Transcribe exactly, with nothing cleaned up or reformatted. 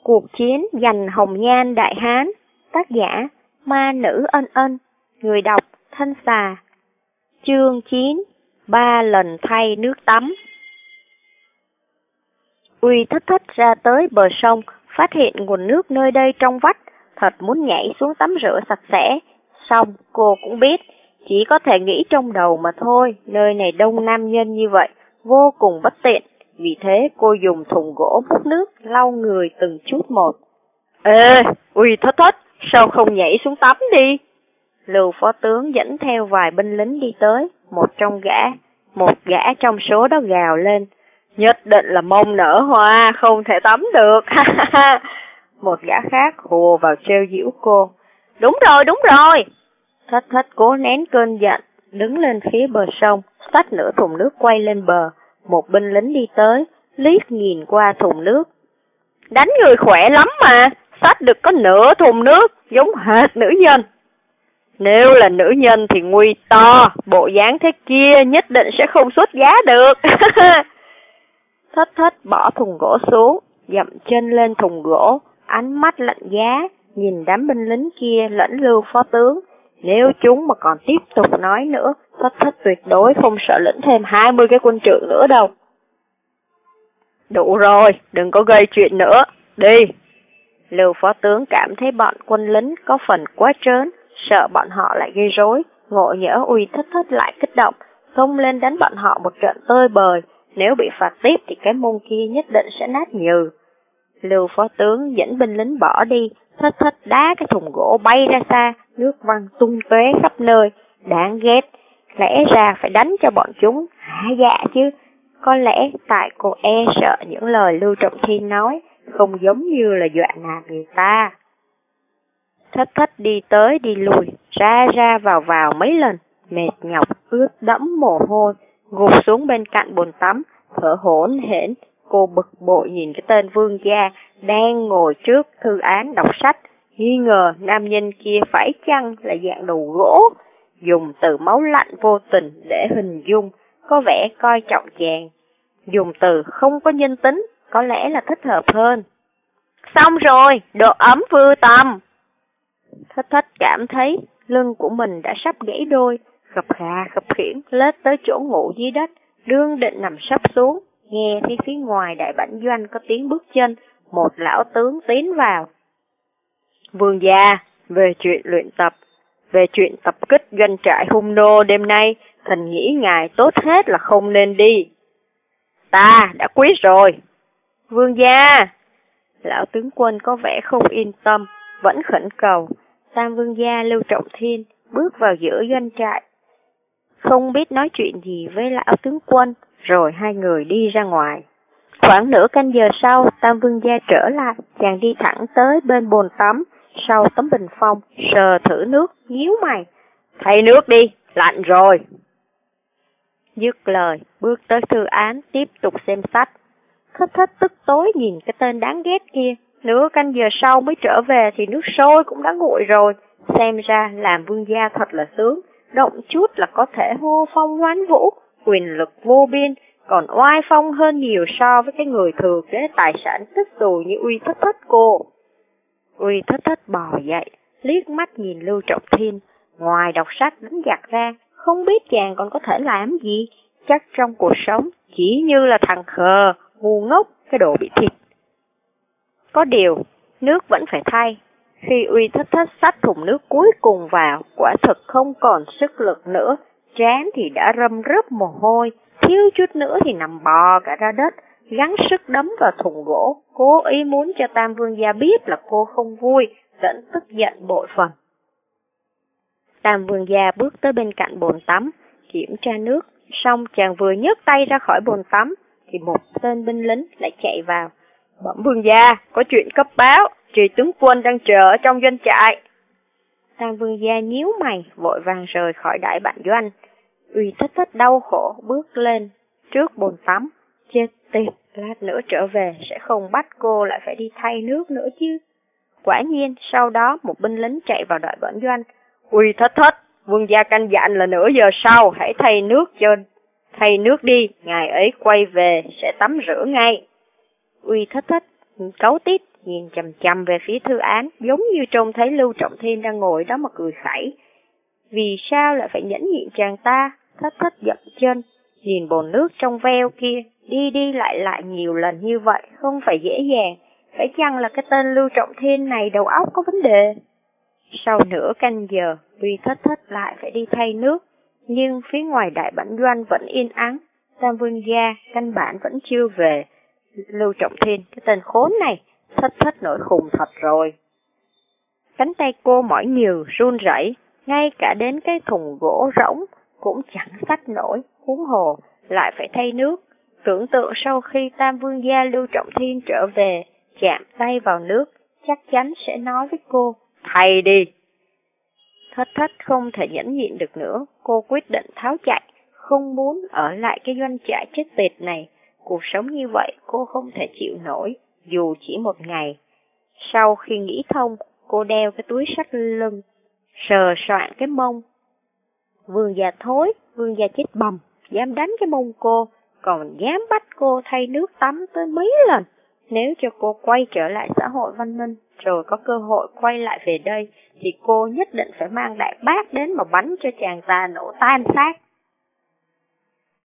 Cuộc chiến giành hồng nhan Đại Hán. Tác giả Ma Nữ Ân Ân. Người đọc Thanh Xà. Chương chín. Ba lần thay nước tắm. Uy Thất Thất ra tới bờ sông, phát hiện nguồn nước nơi đây trong vắt, thật muốn nhảy xuống tắm rửa sạch sẽ. Xong cô cũng biết, chỉ có thể nghĩ trong đầu mà thôi, nơi này đông nam nhân như vậy, vô cùng bất tiện. Vì thế cô dùng thùng gỗ múc nước lau người từng chút một. Ê, Uy Thất Thất, sao không nhảy xuống tắm đi? Lưu phó tướng dẫn theo vài binh lính đi tới, một trong gã, một gã trong số đó gào lên. Nhất định là mông nở hoa, không thể tắm được. Một gã khác hùa vào trêu giễu cô. Đúng rồi, đúng rồi. Thất Thất cố nén cơn giận, đứng lên phía bờ sông, xách nửa thùng nước quay lên bờ. Một binh lính đi tới, liếc nhìn qua thùng nước. Đánh người khỏe lắm mà, xách được có nửa thùng nước, giống hệt nữ nhân. Nếu là nữ nhân thì nguy to, bộ dáng thế kia nhất định sẽ không xuất giá được. Thất Thất bỏ thùng gỗ xuống, dậm chân lên thùng gỗ, ánh mắt lạnh giá, nhìn đám binh lính kia lẫn Lưu phó tướng. Nếu chúng mà còn tiếp tục nói nữa, Thất Thất tuyệt đối không sợ lĩnh thêm hai mươi cái quân trưởng nữa đâu. Đủ rồi, đừng có gây chuyện nữa, đi. Lưu phó tướng cảm thấy bọn quân lính có phần quá trớn, sợ bọn họ lại gây rối, ngộ nhỡ Uy Thất Thất lại kích động, xông lên đánh bọn họ một trận tơi bời. Nếu bị phạt tiếp thì cái mông kia nhất định sẽ nát nhừ. Lưu phó tướng dẫn binh lính bỏ đi, Thất Thất đá cái thùng gỗ bay ra xa, nước văng tung tóe khắp nơi, đáng ghét. Lẽ ra phải đánh cho bọn chúng hả dạ chứ. Có lẽ tại cô e sợ những lời Lưu Trọng Thiên nói, không giống như là dọa nạt người ta. Thất Thất đi tới đi lùi, ra ra vào vào mấy lần, mệt nhọc, ướt đẫm mồ hôi, gục xuống bên cạnh bồn tắm, thở hổn hển. Cô bực bội nhìn cái tên vương gia đang ngồi trước thư án đọc sách, nghi ngờ nam nhân kia phải chăng là dạng đầu gỗ, dùng từ máu lạnh vô tình để hình dung, có vẻ coi trọng chàng. Dùng từ không có nhân tính, có lẽ là thích hợp hơn. Xong rồi, độ ấm vừa tầm. Thất Thất cảm thấy lưng của mình đã sắp gãy đôi, khập khà khập khiễng lết tới chỗ ngủ dưới đất, đương định nằm sấp xuống, nghe thấy phía ngoài đại bản doanh có tiếng bước chân, một lão tướng tiến vào. Vương gia, về chuyện luyện tập, về chuyện tập kích doanh trại hung nô đêm nay, thần nghĩ ngài tốt hết là không nên đi. Ta đã quyết rồi. Vương gia, lão tướng quân có vẻ không yên tâm, vẫn khẩn cầu. Tam vương gia Lưu Trọng Thiên bước vào giữa doanh trại, không biết nói chuyện gì với lão tướng quân, rồi hai người đi ra ngoài. Khoảng nửa canh giờ sau, Tam vương gia trở lại, chàng đi thẳng tới bên bồn tắm, sau tấm bình phong, sờ thử nước, nhíu mày. Thay nước đi, lạnh rồi. Dứt lời, bước tới thư án, tiếp tục xem sách. Thất Thất tức tối nhìn cái tên đáng ghét kia, nửa canh giờ sau mới trở về thì nước sôi cũng đã nguội rồi. Xem ra làm vương gia thật là sướng, động chút là có thể hô phong hoán vũ, quyền lực vô biên, còn oai phong hơn nhiều so với cái người thừa kế tài sản tích tù như Uy Thất Thất cô. Uy Thất Thất bò dậy, liếc mắt nhìn Lưu Trọng Thiên, ngoài đọc sách đánh giặc ra, không biết chàng còn có thể làm gì, chắc trong cuộc sống chỉ như là thằng khờ, ngu ngốc, cái đồ bị thịt. Có điều, nước vẫn phải thay. Khi Uy Thất Thất xách thùng nước cuối cùng vào, quả thực không còn sức lực nữa, trán thì đã râm rớp mồ hôi, thiếu chút nữa thì nằm bò cả ra đất, gắng sức đấm vào thùng gỗ, cố ý muốn cho Tam vương gia biết là cô không vui, dẫn tức giận bội phần. Tam vương gia bước tới bên cạnh bồn tắm, kiểm tra nước, xong chàng vừa nhấc tay ra khỏi bồn tắm, thì một tên binh lính lại chạy vào. Bẩm vương gia, có chuyện cấp báo, Trì tướng quân đang chờ ở trong doanh trại. Tam vương gia nhíu mày, vội vàng rời khỏi đại bản doanh. Uy Thất Thất đau khổ bước lên trước bồn tắm, chết tiệt, lát nữa trở về sẽ không bắt cô lại phải đi thay nước nữa chứ. Quả nhiên, sau đó một binh lính chạy vào đại bản doanh. Uy Thất Thất, vương gia căn dặn là nửa giờ sau hãy thay nước cho thay nước đi, ngài ấy quay về sẽ tắm rửa ngay. Uy Thất Thất cấu tít nhìn chằm chằm về phía Thư Án, giống như trông thấy Lưu Trọng Thiên đang ngồi đó mà cười khẩy. Vì sao lại phải nhẫn nhịn chàng ta? Thất thất dậm chân, nhìn bồn nước trong veo kia, đi đi lại lại nhiều lần như vậy, không phải dễ dàng. Phải chăng là cái tên Lưu Trọng Thiên này đầu óc có vấn đề? Sau nửa canh giờ, vì thất thất lại phải đi thay nước, nhưng phía ngoài đại bản doanh vẫn yên ắng. Tam Vương gia căn bản vẫn chưa về. Lưu Trọng Thiên, cái tên khốn này, thất thất nổi khùng thật rồi. Cánh tay cô mỏi nhừ, run rẩy, ngay cả đến cái thùng gỗ rỗng cũng chẳng xách nổi, huống hồ lại phải thay nước. Tưởng tượng sau khi Tam Vương gia Lưu Trọng Thiên trở về, chạm tay vào nước, chắc chắn sẽ nói với cô, thay đi. Thất thất không thể nhẫn nhịn được nữa, cô quyết định tháo chạy, không muốn ở lại cái doanh trại chết tiệt này. Cuộc sống như vậy cô không thể chịu nổi, dù chỉ một ngày. Sau khi nghĩ thông, cô đeo cái túi sách lưng, sờ soạn cái mông. Vương gia thối, vương gia chết bầm, dám đánh cái mông cô, còn dám bắt cô thay nước tắm tới mấy lần. Nếu cho cô quay trở lại xã hội văn minh, rồi có cơ hội quay lại về đây, thì cô nhất định phải mang đại bác đến mà bắn cho chàng ta nổ tan xác.